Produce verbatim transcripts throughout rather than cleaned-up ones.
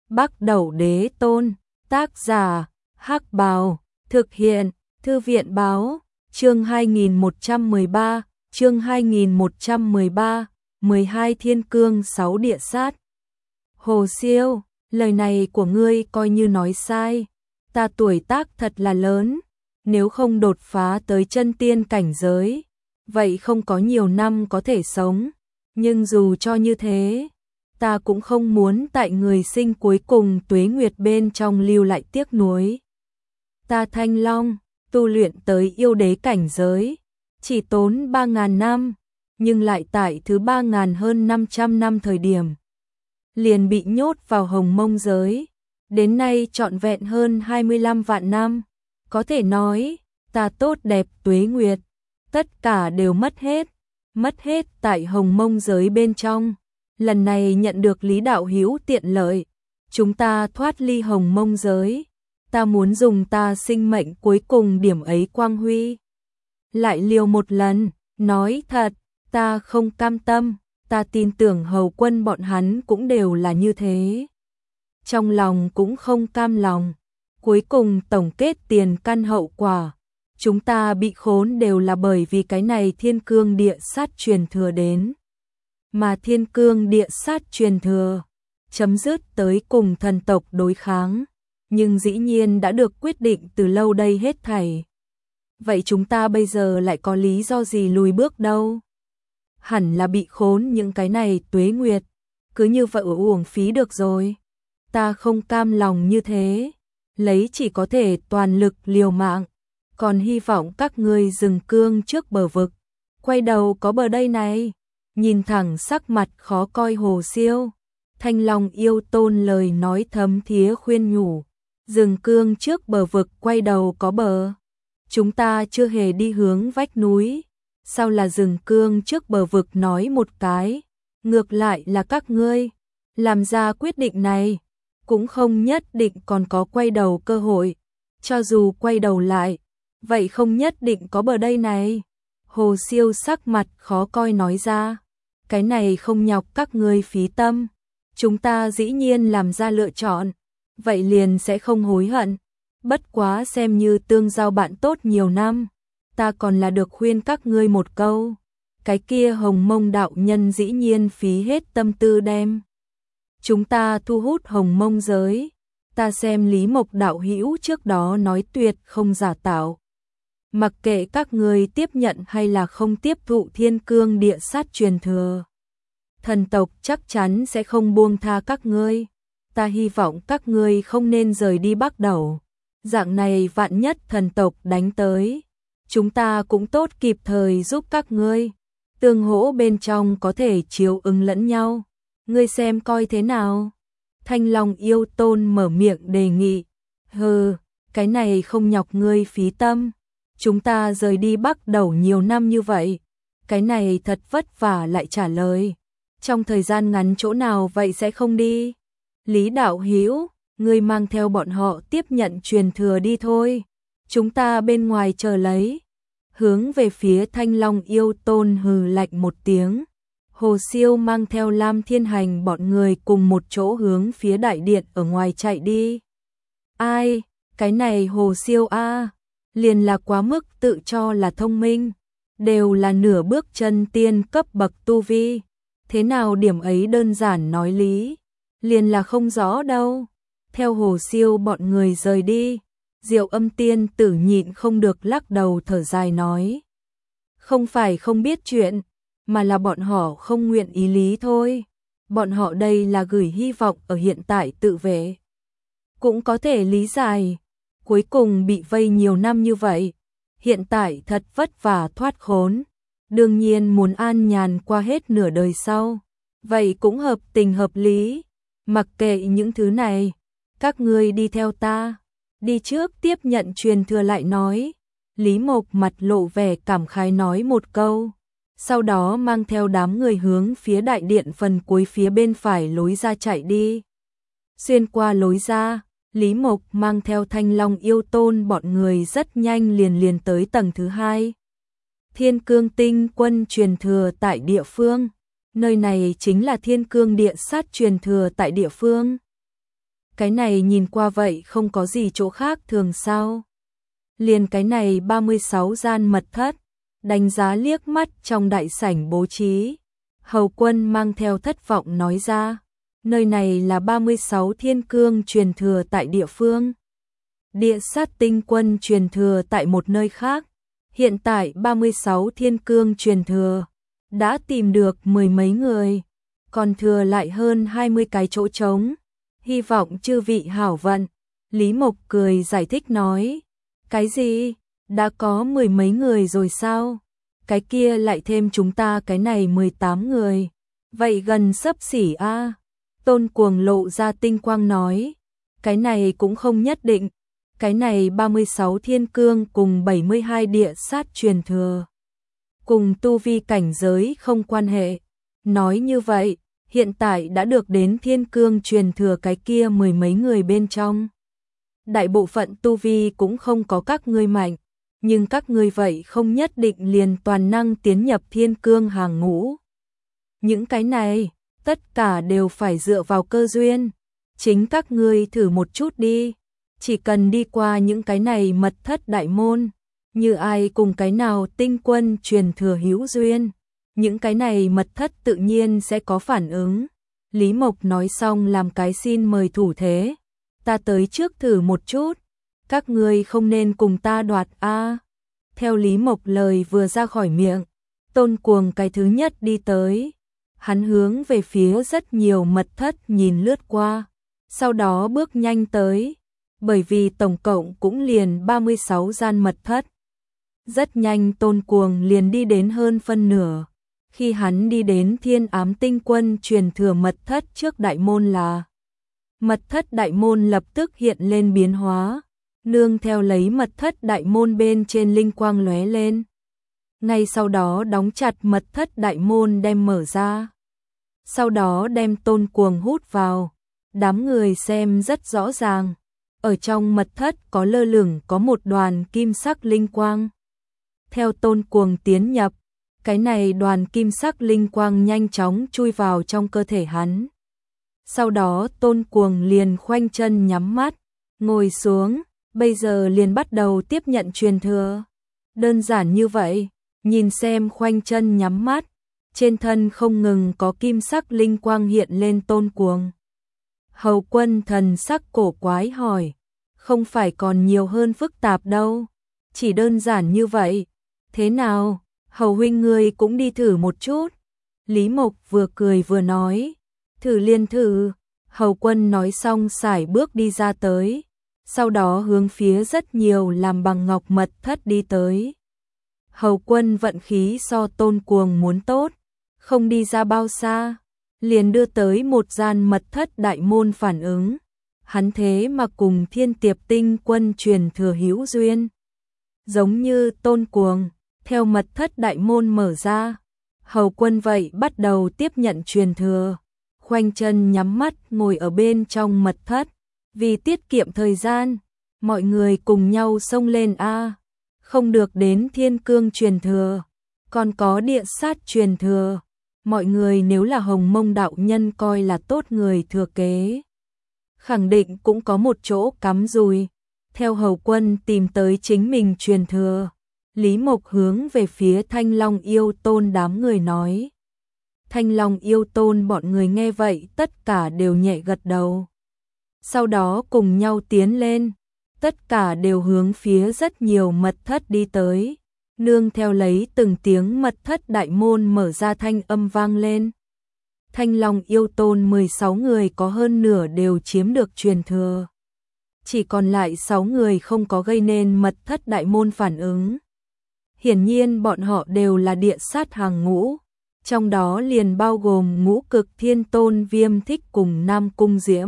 Bắc Đẩu Đế Tôn, tác giả, Hắc Bào, thực hiện, Thư viện báo, chương hai nghìn một trăm mười ba, chương hai nghìn một trăm mười ba, mười hai thiên cương sáu địa sát. Hồ Siêu, lời này của ngươi coi như nói sai, ta tuổi tác thật là lớn, nếu không đột phá tới chân tiên cảnh giới, vậy không có nhiều năm có thể sống, nhưng dù cho như thế, ta cũng không muốn tại người sinh cuối cùng tuế nguyệt bên trong lưu lại tiếc nuối. Ta Thanh Long, tu luyện tới yêu đế cảnh giới, chỉ tốn ba ngàn năm, nhưng lại tại thứ ba ngàn hơn năm trăm năm thời điểm, liền bị nhốt vào hồng mông giới, đến nay trọn vẹn hơn hai mươi lăm vạn năm, có thể nói, ta tốt đẹp tuế nguyệt, tất cả đều mất hết, mất hết tại hồng mông giới bên trong. Lần này nhận được Lý đạo hữu tiện lợi, chúng ta thoát ly hồng mông giới, ta muốn dùng ta sinh mệnh cuối cùng điểm ấy quang huy. Lại liều một lần, nói thật, ta không cam tâm, ta tin tưởng hầu quân bọn hắn cũng đều là như thế. Trong lòng cũng không cam lòng, cuối cùng tổng kết tiền căn hậu quả, chúng ta bị khốn đều là bởi vì cái này thiên cương địa sát truyền thừa đến. Mà thiên cương địa sát truyền thừa, chấm dứt tới cùng thần tộc đối kháng, nhưng dĩ nhiên đã được quyết định từ lâu đây hết thảy. Vậy chúng ta bây giờ lại có lý do gì lùi bước đâu? Hẳn là bị khốn những cái này tuế nguyệt, cứ như vậy uổng phí được rồi. Ta không cam lòng như thế, lấy chỉ có thể toàn lực liều mạng, còn hy vọng các ngươi dừng cương trước bờ vực, quay đầu có bờ đây này. Nhìn thẳng sắc mặt khó coi Hồ Siêu, Thanh Long yêu tôn lời nói thấm thía khuyên nhủ, dừng cương trước bờ vực quay đầu có bờ. Chúng ta chưa hề đi hướng vách núi, sao là dừng cương trước bờ vực nói một cái, ngược lại là các ngươi, làm ra quyết định này, cũng không nhất định còn có quay đầu cơ hội, cho dù quay đầu lại, vậy không nhất định có bờ đây này. Hồ Siêu sắc mặt khó coi nói ra, cái này không nhọc các ngươi phí tâm, chúng ta dĩ nhiên làm ra lựa chọn, vậy liền sẽ không hối hận, bất quá xem như tương giao bạn tốt nhiều năm, ta còn là được khuyên các ngươi một câu, cái kia hồng mông đạo nhân dĩ nhiên phí hết tâm tư đem. Chúng ta thu hút hồng mông giới, ta xem Lý Mộc đạo hữu trước đó nói tuyệt không giả tạo. Mặc kệ các ngươi tiếp nhận hay là không tiếp thụ thiên cương địa sát truyền thừa, thần tộc chắc chắn sẽ không buông tha các ngươi. Ta hy vọng các ngươi không nên rời đi Bắc Đẩu. Dạng này vạn nhất thần tộc đánh tới, chúng ta cũng tốt kịp thời giúp các ngươi. Tương hỗ bên trong có thể chiếu ứng lẫn nhau. Ngươi xem coi thế nào? Thanh Long yêu tôn mở miệng đề nghị. Hừ, cái này không nhọc ngươi phí tâm. Chúng ta rời đi Bắc Đẩu nhiều năm như vậy, cái này thật vất vả lại trả lời. Trong thời gian ngắn chỗ nào vậy sẽ không đi. Lý đạo hữu, ngươi mang theo bọn họ tiếp nhận truyền thừa đi thôi. Chúng ta bên ngoài chờ lấy. Hướng về phía Thanh Long yêu tôn hừ lạnh một tiếng. Hồ Siêu mang theo Lam Thiên Hành bọn người cùng một chỗ hướng phía đại điện ở ngoài chạy đi. Ai, cái này Hồ Siêu a, liền là quá mức tự cho là thông minh, đều là nửa bước chân tiên cấp bậc tu vi, thế nào điểm ấy đơn giản nói lý, liền là không rõ đâu. Theo Hồ Siêu bọn người rời đi, Diệu Âm tiên tử nhịn không được lắc đầu thở dài nói, không phải không biết chuyện, mà là bọn họ không nguyện ý lý thôi. Bọn họ đây là gửi hy vọng ở hiện tại tự vệ, cũng có thể lý giải. Cuối cùng bị vây nhiều năm như vậy, hiện tại thật vất vả thoát khốn, đương nhiên muốn an nhàn qua hết nửa đời sau, vậy cũng hợp tình hợp lý. Mặc kệ những thứ này, các ngươi đi theo ta, đi trước tiếp nhận truyền thừa lại nói. Lý Mộc mặt lộ vẻ cảm khái nói một câu, sau đó mang theo đám người hướng phía đại điện phần cuối phía bên phải lối ra chạy đi. Xuyên qua lối ra, Lý Mộc mang theo Thanh Long yêu tôn bọn người rất nhanh liền liền tới tầng thứ hai. Thiên cương tinh quân truyền thừa tại địa phương. Nơi này chính là thiên cương địa sát truyền thừa tại địa phương. cái này nhìn qua vậy không có gì chỗ khác thường sao? Liền cái này ba mươi sáu gian mật thất, đánh giá liếc mắt trong đại sảnh bố trí. Hầu Quân mang theo thất vọng nói ra, nơi này là ba mươi sáu thiên cương truyền thừa tại địa phương. Địa sát tinh quân truyền thừa tại một nơi khác. Hiện tại ba mươi sáu thiên cương truyền thừa đã tìm được mười mấy người, còn thừa lại hơn hai mươi cái chỗ trống. Hy vọng chư vị hảo vận. Lý Mộc cười giải thích nói, cái gì? Đã có mười mấy người rồi sao? Cái kia lại thêm chúng ta cái này mười tám người. Vậy gần xấp xỉ a. Tôn Cuồng lộ ra tinh quang nói, cái này cũng không nhất định. Cái này ba mươi sáu thiên cương cùng bảy mươi hai địa sát truyền thừa, cùng tu vi cảnh giới không quan hệ. Nói như vậy, hiện tại đã được đến thiên cương truyền thừa cái kia mười mấy người bên trong. Đại bộ phận tu vi cũng không có các ngươi mạnh, nhưng các ngươi vậy không nhất định liền toàn năng tiến nhập thiên cương hàng ngũ. Những cái này, tất cả đều phải dựa vào cơ duyên. Chính các ngươi thử một chút đi. Chỉ cần đi qua những cái này mật thất đại môn, như ai cùng cái nào tinh quân truyền thừa hữu duyên, những cái này mật thất tự nhiên sẽ có phản ứng. Lý Mộc nói xong làm cái xin mời thủ thế, ta tới trước thử một chút, các ngươi không nên cùng ta đoạt a. Theo Lý Mộc lời vừa ra khỏi miệng, Tôn Cuồng cái thứ nhất đi tới, hắn hướng về phía rất nhiều mật thất nhìn lướt qua, sau đó bước nhanh tới. Bởi vì tổng cộng cũng liền ba mươi sáu gian mật thất. Rất nhanh Tôn Cuồng liền đi đến hơn phân nửa. Khi hắn đi đến Thiên Ám Tinh Quân truyền thừa mật thất trước đại môn là, mật thất đại môn lập tức hiện lên biến hóa, nương theo lấy mật thất đại môn bên trên linh quang lóe lên. Ngay sau đó đóng chặt mật thất đại môn đem mở ra. Sau đó đem Tôn Cuồng hút vào. Đám người xem rất rõ ràng. Ở trong mật thất có lơ lửng có một đoàn kim sắc linh quang. Theo Tôn Cuồng tiến nhập, cái này đoàn kim sắc linh quang nhanh chóng chui vào trong cơ thể hắn. Sau đó Tôn Cuồng liền khoanh chân nhắm mắt, ngồi xuống, bây giờ liền bắt đầu tiếp nhận truyền thừa. Đơn giản như vậy, nhìn xem khoanh chân nhắm mắt, trên thân không ngừng có kim sắc linh quang hiện lên Tôn Cuồng. Hầu Quân thần sắc cổ quái hỏi, không phải còn nhiều hơn phức tạp đâu, chỉ đơn giản như vậy. Thế nào, Hầu huynh ngươi cũng đi thử một chút. Lý Mộc vừa cười vừa nói, thử liền thử. Hầu Quân nói xong sải bước đi ra tới, sau đó hướng phía rất nhiều làm bằng ngọc mật thất đi tới. Hầu Quân vận khí so Tôn Cuồng muốn tốt, không đi ra bao xa, liền đưa tới một gian mật thất đại môn phản ứng. Hắn thế mà cùng Thiên Tiệp Tinh Quân truyền thừa hữu duyên. Giống như Tôn Cuồng, theo mật thất đại môn mở ra, Hầu Quân vậy bắt đầu tiếp nhận truyền thừa. Khoanh chân nhắm mắt ngồi ở bên trong mật thất. Vì tiết kiệm thời gian, mọi người cùng nhau xông lên a. Không được đến thiên cương truyền thừa, còn có địa sát truyền thừa. Mọi người nếu là Hồng Mông đạo nhân coi là tốt người thừa kế, khẳng định cũng có một chỗ cắm rùi. Theo Hầu Quân tìm tới chính mình truyền thừa, Lý Mộc hướng về phía Thanh Long Yêu Tôn đám người nói. Thanh Long Yêu Tôn bọn người nghe vậy tất cả đều nhẹ gật đầu. Sau đó cùng nhau tiến lên, tất cả đều hướng phía rất nhiều mật thất đi tới. Nương theo lấy từng tiếng mật thất đại môn mở ra thanh âm vang lên. Thanh Long Yêu Tôn mười sáu người có hơn nửa đều chiếm được truyền thừa. Chỉ còn lại sáu người không có gây nên mật thất đại môn phản ứng. Hiển nhiên bọn họ đều là địa sát hàng ngũ, trong đó liền bao gồm Ngũ Cực Thiên Tôn Viêm Thích cùng Nam Cung Diễm,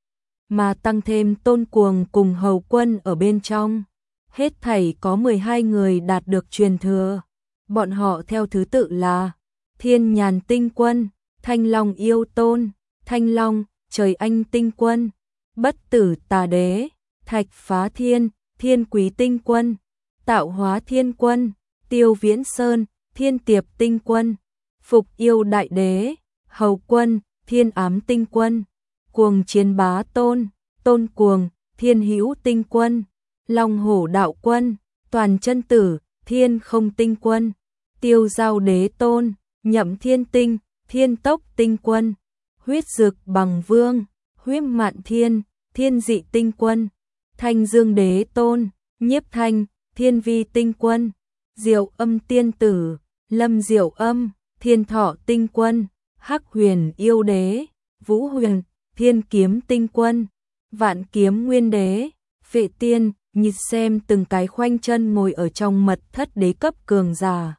mà tăng thêm Tôn Cuồng cùng Hầu Quân ở bên trong. Hết thảy có mười hai người đạt được truyền thừa. Bọn họ theo thứ tự là Thiên Nhàn Tinh Quân, Thanh Long Yêu Tôn, Thanh Long, Trời Anh Tinh Quân, Bất Tử Tà Đế, Thạch Phá Thiên, Thiên Quý Tinh Quân, Tạo Hóa Thiên Quân, Tiêu Viễn Sơn, Thiên Tiệp Tinh Quân, Phục Yêu Đại Đế, Hầu Quân, Thiên Ám Tinh Quân, Cuồng Chiến Bá Tôn, Tôn Cuồng, Thiên Hữu Tinh Quân, Long Hổ Đạo Quân, Toàn Chân Tử, Thiên Không Tinh Quân, Tiêu Giao Đế Tôn, Nhậm Thiên Tinh, Thiên Tốc Tinh Quân, Huyết Dực Bằng Vương, Huyết Mạn Thiên, Thiên Dị Tinh Quân, Thanh Dương Đế Tôn, Nhiếp Thanh, Thiên Vi Tinh Quân, Diệu Âm Tiên Tử, Lâm Diệu Âm, Thiên Thọ Tinh Quân, Hắc Huyền Yêu Đế, Vũ Huyền, Thiên Kiếm Tinh Quân, Vạn Kiếm Nguyên Đế, Phệ Tiên. Nhìn xem từng cái khoanh chân ngồi ở trong mật thất đế cấp cường giả.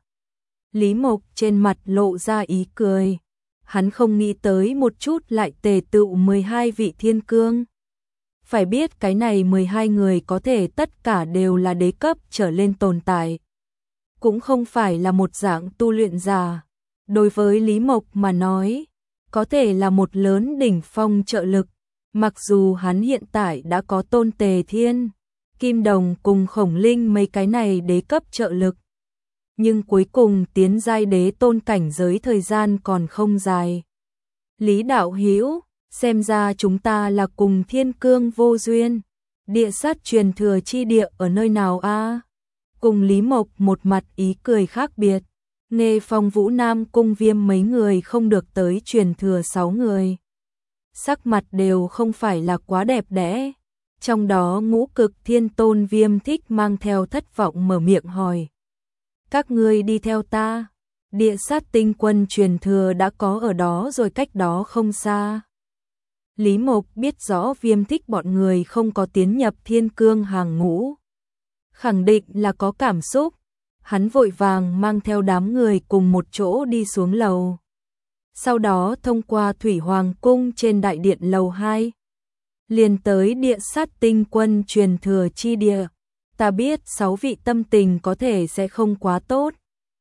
Lý Mộc trên mặt lộ ra ý cười. Hắn không nghĩ tới một chút lại tề tựu mười hai vị thiên cương. Phải biết cái này mười hai người có thể tất cả đều là đế cấp trở lên tồn tại. Cũng không phải là một dạng tu luyện giả. Đối với Lý Mộc mà nói, có thể là một lớn đỉnh phong trợ lực. Mặc dù hắn hiện tại đã có Tôn Tề Thiên, Kim Đồng cùng Khổng Linh mấy cái này đế cấp trợ lực. Nhưng cuối cùng tiến giai đế tôn cảnh giới thời gian còn không dài. Lý đạo hữu, xem ra chúng ta là cùng thiên cương vô duyên. Địa sát truyền thừa chi địa ở nơi nào a? Cùng Lý Mộc một mặt ý cười khác biệt. Nghe Phong Vũ Nam Cung Viêm mấy người không được tới truyền thừa sáu người. Sắc mặt đều không phải là quá đẹp đẽ. Trong đó Ngũ Cực Thiên Tôn Viêm Thích mang theo thất vọng mở miệng hỏi. Các ngươi đi theo ta, địa sát tinh quân truyền thừa đã có ở đó rồi, cách đó không xa. Lý Mộc biết rõ Viêm Thích bọn người không có tiến nhập thiên cương hàng ngũ. Khẳng định là có cảm xúc. Hắn vội vàng mang theo đám người cùng một chỗ đi xuống lầu. Sau đó thông qua Thủy Hoàng Cung trên đại điện lầu hai. Liền tới địa sát tinh quân truyền thừa chi địa. Ta biết sáu vị tâm tình có thể sẽ không quá tốt.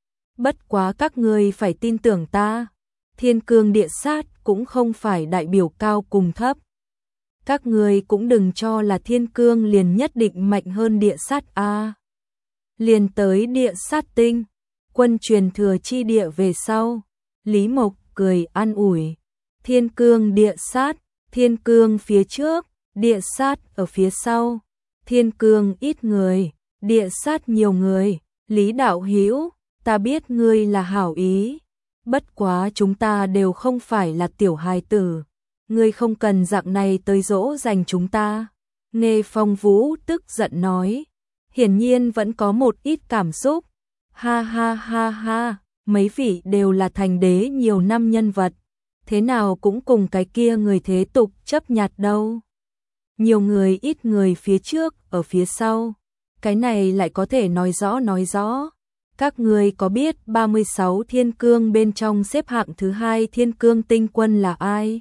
Bất quá các ngươi phải tin tưởng ta. Thiên cương địa sát cũng không phải đại biểu cao cùng thấp. Các ngươi cũng đừng cho là thiên cương liền nhất định mạnh hơn địa sát a. Liền tới địa sát tinh, quân truyền thừa chi địa về sau. Lý Mộc cười an ủi. Thiên cương địa sát, thiên cương phía trước, địa sát ở phía sau. Thiên cương ít người, địa sát nhiều người. Lý đạo hữu, ta biết ngươi là hảo ý. Bất quá chúng ta đều không phải là tiểu hài tử. Ngươi không cần dạng này tới dỗ dành chúng ta. Nghe Phong Vũ tức giận nói. Hiển nhiên vẫn có một ít cảm xúc. Ha ha ha ha, mấy vị đều là thành đế nhiều năm nhân vật. Thế nào cũng cùng cái kia người thế tục chấp nhặt đâu. Nhiều người ít người phía trước, ở phía sau. Cái này lại có thể nói rõ nói rõ. Các người có biết ba mươi sáu thiên cương bên trong xếp hạng thứ hai thiên cương tinh quân là ai?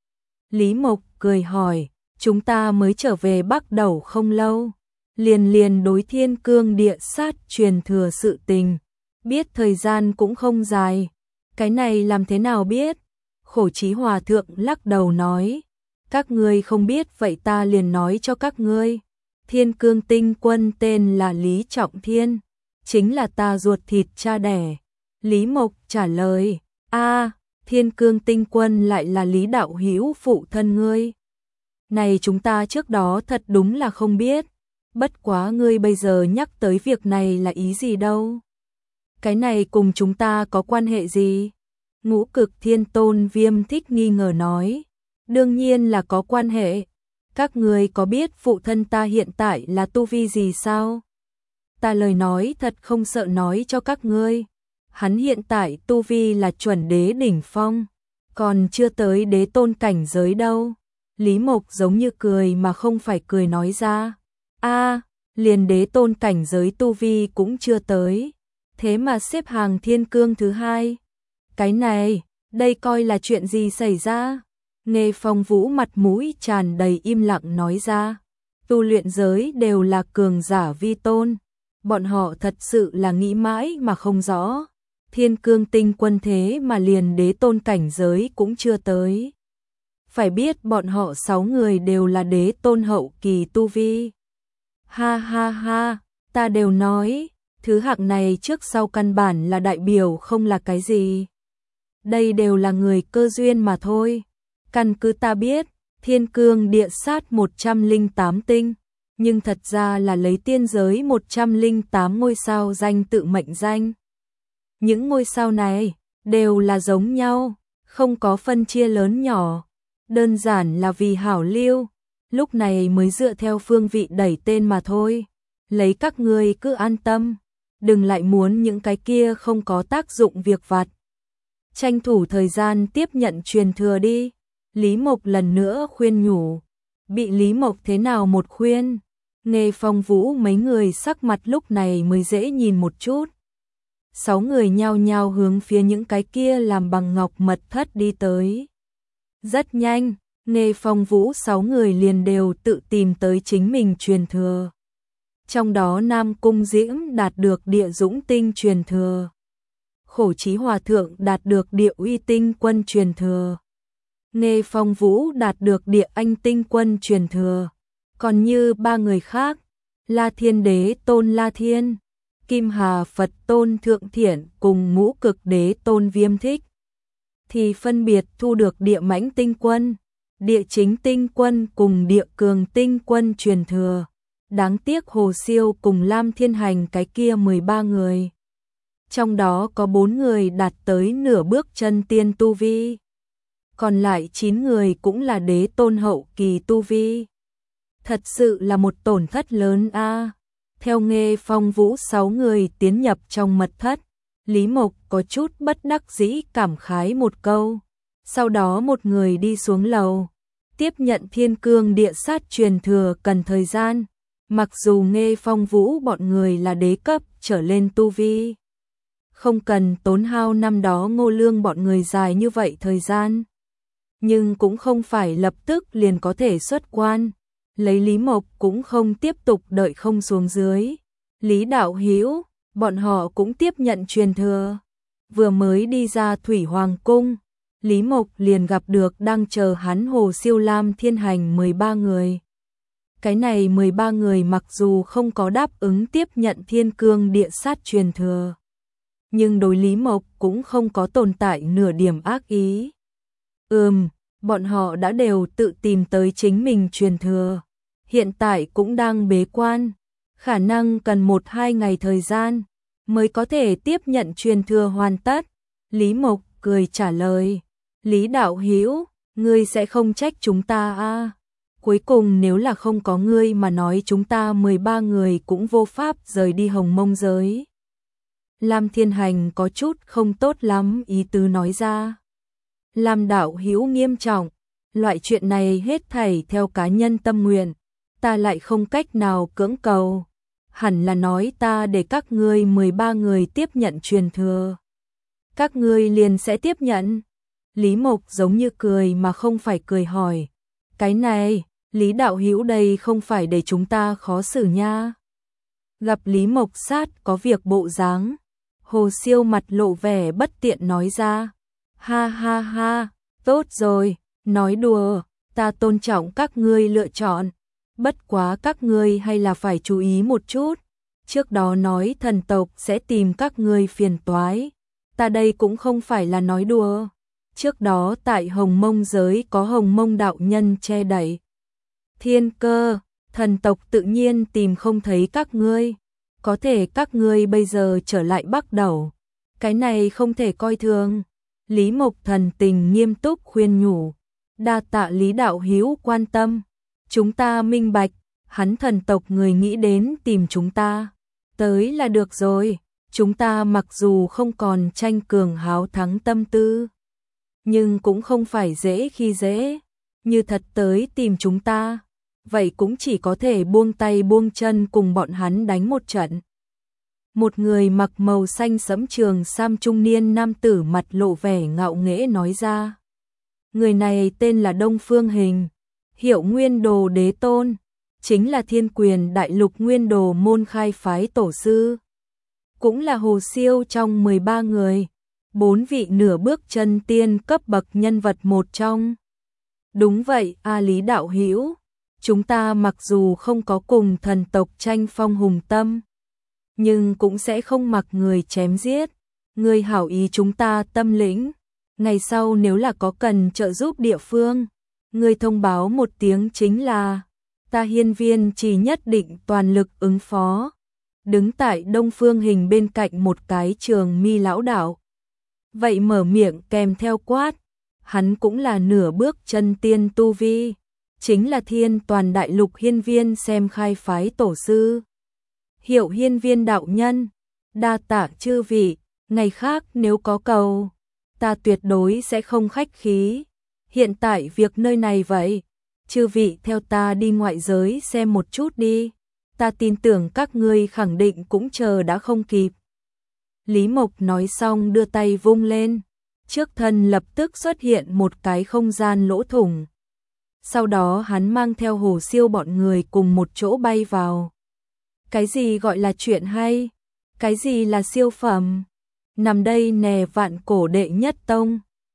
Lý Mộc cười hỏi, chúng ta mới trở về Bắc Đẩu không lâu. Liền liền đối thiên cương địa sát truyền thừa sự tình. Biết thời gian cũng không dài. Cái này làm thế nào biết? Khổ Chí Hòa Thượng lắc đầu nói. Các ngươi không biết vậy ta liền nói cho các ngươi. Thiên cương tinh quân tên là Lý Trọng Thiên. Chính là ta ruột thịt cha đẻ. Lý Mộc trả lời. A, thiên cương tinh quân lại là Lý đạo hữu phụ thân ngươi. Này chúng ta trước đó thật đúng là không biết. Bất quá ngươi bây giờ nhắc tới việc này là ý gì đâu? Cái này cùng chúng ta có quan hệ gì? Ngũ Cực Thiên Tôn Viêm Thích nghi ngờ nói. Đương nhiên là có quan hệ. Các ngươi có biết phụ thân ta hiện tại là tu vi gì sao? Ta lời nói thật không sợ nói cho các ngươi. Hắn hiện tại tu vi là chuẩn đế đỉnh phong. Còn chưa tới đế tôn cảnh giới đâu. Lý Mộc giống như cười mà không phải cười nói ra. A, liền đế tôn cảnh giới tu vi cũng chưa tới. Thế mà xếp hàng thiên cương thứ hai. Cái này, đây coi là chuyện gì xảy ra? Nghe Phong Vũ mặt mũi tràn đầy im lặng nói ra. Tu luyện giới đều là cường giả vi tôn. Bọn họ thật sự là nghĩ mãi mà không rõ. Thiên cương tinh quân thế mà liền đế tôn cảnh giới cũng chưa tới. Phải biết bọn họ sáu người đều là đế tôn hậu kỳ tu vi. Ha ha ha, ta đều nói, thứ hạng này trước sau căn bản là đại biểu không là cái gì. Đây đều là người cơ duyên mà thôi. Căn cứ ta biết, Thiên cương địa sát một trăm lẻ tám tinh, nhưng thật ra là lấy tiên giới một trăm lẻ tám ngôi sao danh tự mệnh danh. Những ngôi sao này đều là giống nhau, không có phân chia lớn nhỏ, đơn giản là vì hảo lưu, lúc này mới dựa theo phương vị đẩy tên mà thôi. Lấy các ngươi cứ an tâm, đừng lại muốn những cái kia không có tác dụng việc vặt. Tranh thủ thời gian tiếp nhận truyền thừa đi. Lý Mộc lần nữa khuyên nhủ. Bị Lý Mộc thế nào một khuyên, Nghe Phong Vũ mấy người sắc mặt lúc này mới dễ nhìn một chút. Sáu người nhao nhao hướng phía những cái kia làm bằng ngọc mật thất đi tới. Rất nhanh, Nghe Phong Vũ sáu người liền đều tự tìm tới chính mình truyền thừa. Trong đó Nam Cung Diễm đạt được Địa Dũng Tinh truyền thừa. Khổ Chí Hòa Thượng đạt được Địa Uy Tinh Quân truyền thừa. Nghe Phong Vũ đạt được Địa Anh Tinh Quân truyền thừa. Còn như ba người khác, La Thiên Đế Tôn La Thiên, Kim Hà Phật Tôn Thượng Thiện cùng Ngũ Cực Đế Tôn Viêm Thích, thì phân biệt thu được Địa Mãnh Tinh Quân, Địa Chính Tinh Quân cùng Địa Cường Tinh Quân truyền thừa. Đáng tiếc Hồ Siêu cùng Lam Thiên Hành cái kia mười ba người. Trong đó có bốn người đạt tới nửa bước chân tiên tu vi. Còn lại chín người cũng là đế tôn hậu kỳ tu vi. Thật sự là một tổn thất lớn a. À. Theo Nghe Phong Vũ sáu người tiến nhập trong mật thất, Lý Mộc có chút bất đắc dĩ cảm khái một câu. Sau đó một người đi xuống lầu, tiếp nhận Thiên Cương Địa Sát truyền thừa cần thời gian. Mặc dù Nghe Phong Vũ bọn người là đế cấp trở lên tu vi, không cần tốn hao năm đó Ngô Lương bọn người dài như vậy thời gian, nhưng cũng không phải lập tức liền có thể xuất quan. Lấy Lý Mộc cũng không tiếp tục đợi không xuống dưới. Lý Đạo Hữu, bọn họ cũng tiếp nhận truyền thừa. Vừa mới đi ra Thủy Hoàng Cung, Lý Mộc liền gặp được đang chờ hắn Hồ Siêu Lam Thiên Hành mười ba người. Cái này mười ba người mặc dù không có đáp ứng tiếp nhận Thiên Cương Địa Sát truyền thừa, nhưng đối Lý Mộc cũng không có tồn tại nửa điểm ác ý. Ừm, bọn họ đã đều tự tìm tới chính mình truyền thừa. Hiện tại cũng đang bế quan, khả năng cần một hai ngày thời gian mới có thể tiếp nhận truyền thừa hoàn tất. Lý Mộc cười trả lời, Lý Đạo Hữu, ngươi sẽ không trách chúng ta à? Cuối cùng nếu là không có ngươi mà nói chúng ta mười ba người cũng vô pháp rời đi Hồng Mông giới. Lam Thiên Hành có chút không tốt lắm ý tứ nói ra. Lam Đạo Hữu nghiêm trọng, loại chuyện này hết thảy theo cá nhân tâm nguyện, ta lại không cách nào cưỡng cầu. Hẳn là nói ta để các ngươi mười ba người tiếp nhận truyền thừa, các ngươi liền sẽ tiếp nhận. Lý Mộc giống như cười mà không phải cười hỏi, cái này, Lý Đạo Hữu đây không phải để chúng ta khó xử nha. Gặp Lý Mộc sát có việc bộ dáng, Hồ Siêu mặt lộ vẻ bất tiện nói ra, ha ha ha, tốt rồi, nói đùa, ta tôn trọng các ngươi lựa chọn. Bất quá các ngươi hay là phải chú ý một chút, trước đó nói thần tộc sẽ tìm các ngươi phiền toái, ta đây cũng không phải là nói đùa. Trước đó tại Hồng Mông giới có Hồng Mông đạo nhân che đậy thiên cơ, thần tộc tự nhiên tìm không thấy các ngươi, có thể các ngươi bây giờ trở lại Bắc Đẩu, cái này không thể coi thường. Lý Mộc thần tình nghiêm túc khuyên nhủ, đa tạ Lý Đạo Hữu quan tâm. Chúng ta minh bạch, hắn thần tộc người nghĩ đến tìm chúng ta, tới là được rồi. Chúng ta mặc dù không còn tranh cường háo thắng tâm tư, nhưng cũng không phải dễ khi dễ. Như thật tới tìm chúng ta, vậy cũng chỉ có thể buông tay buông chân cùng bọn hắn đánh một trận. Một người mặc màu xanh sẫm trường sam trung niên nam tử mặt lộ vẻ ngạo nghễ nói ra. Người này tên là Đông Phương Hình, hiệu Nguyên Đồ Đế Tôn, chính là Thiên Quyền Đại Lục Nguyên Đồ môn khai phái tổ sư, cũng là Hồ Siêu trong mười ba người, bốn vị nửa bước chân tiên cấp bậc nhân vật một trong. Đúng vậy, A Lý Đạo Hữu, chúng ta mặc dù không có cùng thần tộc tranh phong hùng tâm, nhưng cũng sẽ không mặc người chém giết. Người hảo ý chúng ta tâm lĩnh, ngày sau nếu là có cần trợ giúp địa phương, Ngươi thông báo một tiếng chính là, ta Hiên Viên chỉ nhất định toàn lực ứng phó. Đứng tại Đông Phương Hình bên cạnh một cái trường mi lão đạo. Vậy mở miệng kèm theo quát, hắn cũng là nửa bước chân tiên tu vi, chính là Thiên Toàn Đại Lục Hiên Viên xem khai phái tổ sư. Hiệu Hiên Viên đạo nhân, đa tạ chư vị, ngày khác nếu có cầu, ta tuyệt đối sẽ không khách khí. Hiện tại việc nơi này vậy, chư vị theo ta đi ngoại giới xem một chút đi, ta tin tưởng các ngươi khẳng định cũng chờ đã không kịp. Lý Mộc nói xong đưa tay vung lên, trước thân lập tức xuất hiện một cái không gian lỗ thủng. Sau đó hắn mang theo Hồ Siêu bọn người cùng một chỗ bay vào. Cái gì gọi là chuyện hay? Cái gì là siêu phẩm? Nằm đây nè vạn cổ đệ nhất tông.